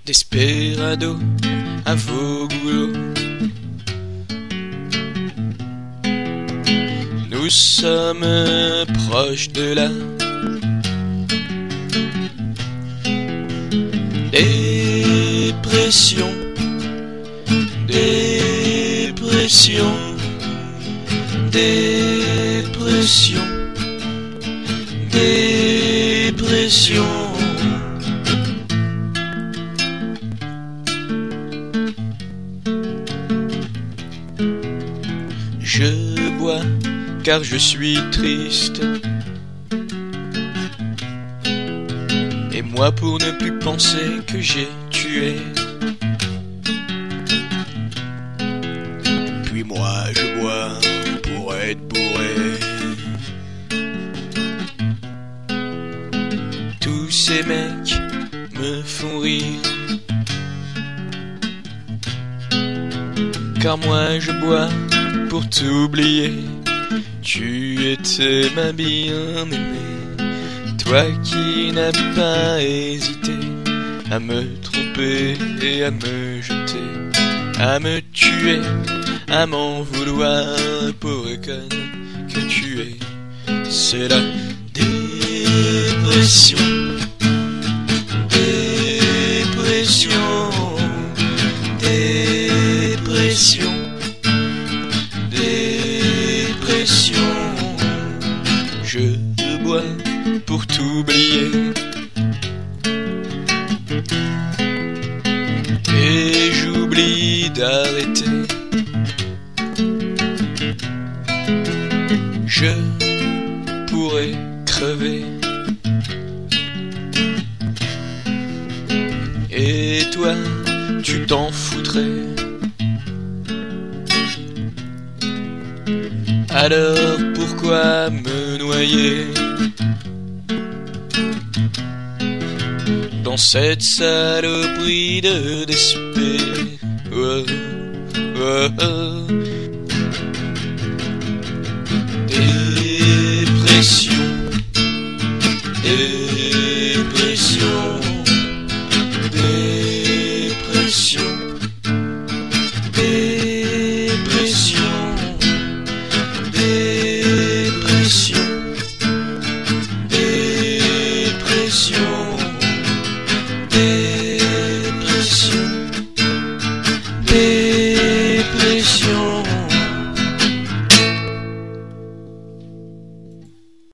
Desperado à vos goulots. Nous sommes proches de la dépression, dépression, dépression, dépression. Je bois car je suis triste, et moi pour ne plus penser que j'ai tué. Puis moi je bois pour être bourré. Tous ces mecs me font rire, car moi je bois pour t'oublier. Tu étais ma bien-aimée, toi qui n'as pas hésité à me tromper et à me jeter, à me tuer, à m'en vouloir, pauvre conne que tu es. C'est la dépression, dépression, dépression, dépression. Je bois pour t'oublier, et j'oublie d'arrêter. Je pourrais crever, et toi tu t'en foutrais. Alors pourquoi me noyer dans cette saloperie de désespér? Oh, oh, oh. Dépression, dépression,